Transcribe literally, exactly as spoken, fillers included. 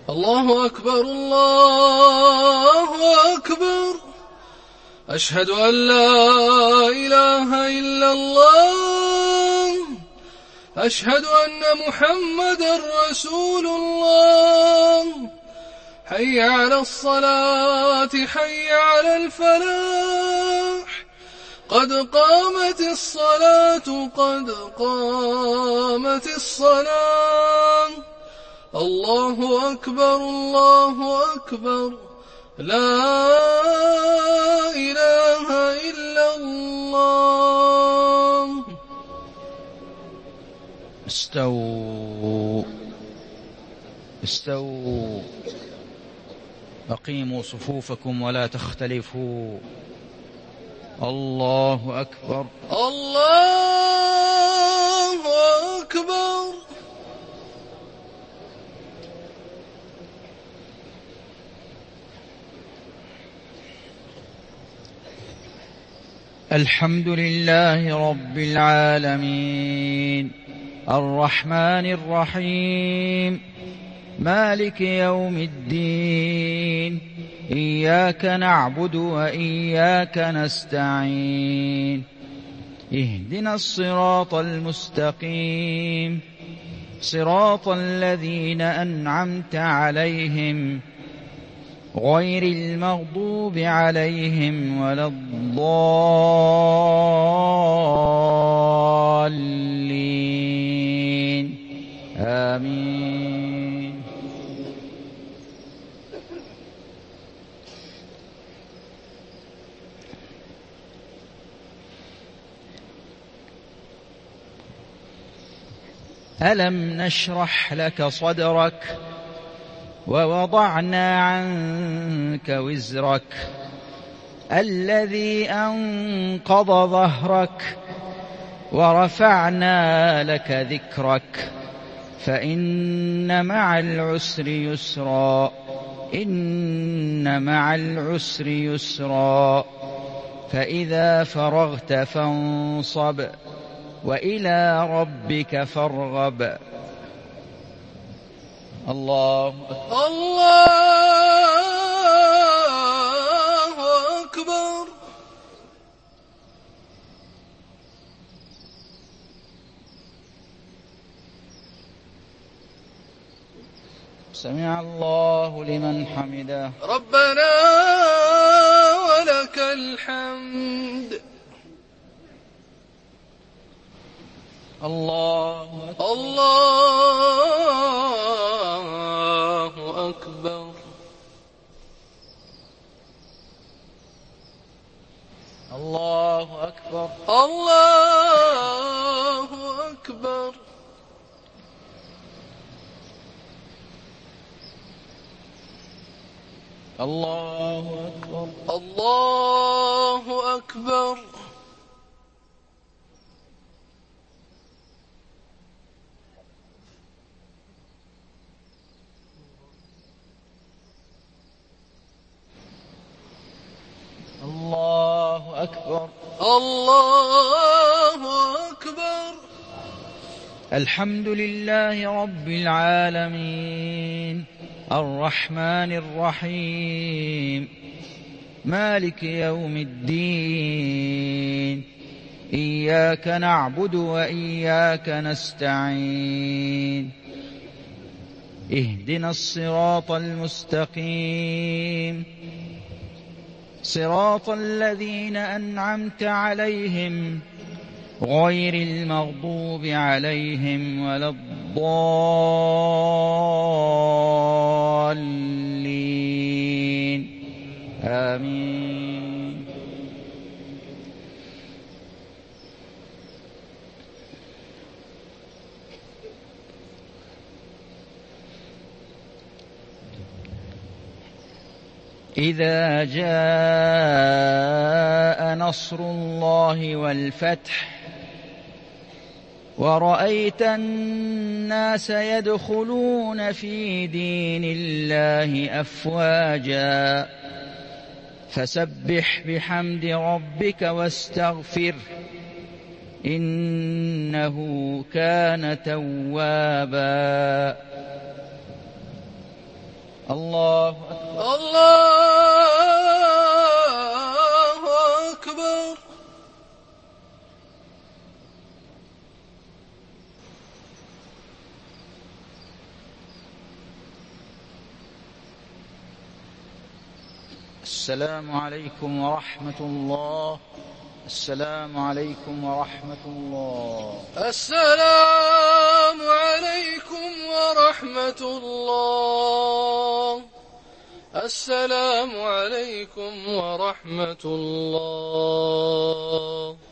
الله أكبر الله أكبر. أشهد أن لا إله إلا الله. أشهد أن محمدا رسول الله. حي على الصلاة حي على الفلاح. قد قامت الصلاة قد قامت الصلاة. الله أكبر الله أكبر. لا إله إلا الله. استووا استووا أقيموا صفوفكم ولا تختلفوا. الله أكبر الله أكبر. الحمد لله رب العالمين الرحمن الرحيم مالك يوم الدين. إياك نعبد وإياك نستعين. اهدنا الصراط المستقيم صراط الذين أنعمت عليهم غير المغضوب عليهم ولا الضالين. آمين. ألم نشرح لك صدرك ووضعنا عنك وزرك الذي أنقض ظهرك ورفعنا لك ذكرك فإن مع العسر يسرا إن مع العسر يسرا. فإذا فرغت فانصب وإلى ربك فارغب. الله الله أكبر. سمع الله لمن حمده. ربنا ولك الحمد. الله أكبر. الله أكبر. الله أكبر. الله أكبر. الله أكبر. الله أكبر. الله أكبر. الله أكبر. الحمد لله رب العالمين الرحمن الرحيم مالك يوم الدين. إياك نعبد وإياك نستعين. اهدنا الصراط المستقيم صراط الذين أنعمت عليهم غير المغضوب عليهم ولا الضالين. آمين. إذا جاء نصر الله والفتح ورأيت الناس يدخلون في دين الله أفواجا فسبح بحمد ربك واستغفره إنه كان توابا. الله أكبر. الله أكبر. السلام عليكم ورحمة الله. السلام عليكم ورحمة الله. السلام عليكم ورحمة الله. السلام عليكم ورحمة الله.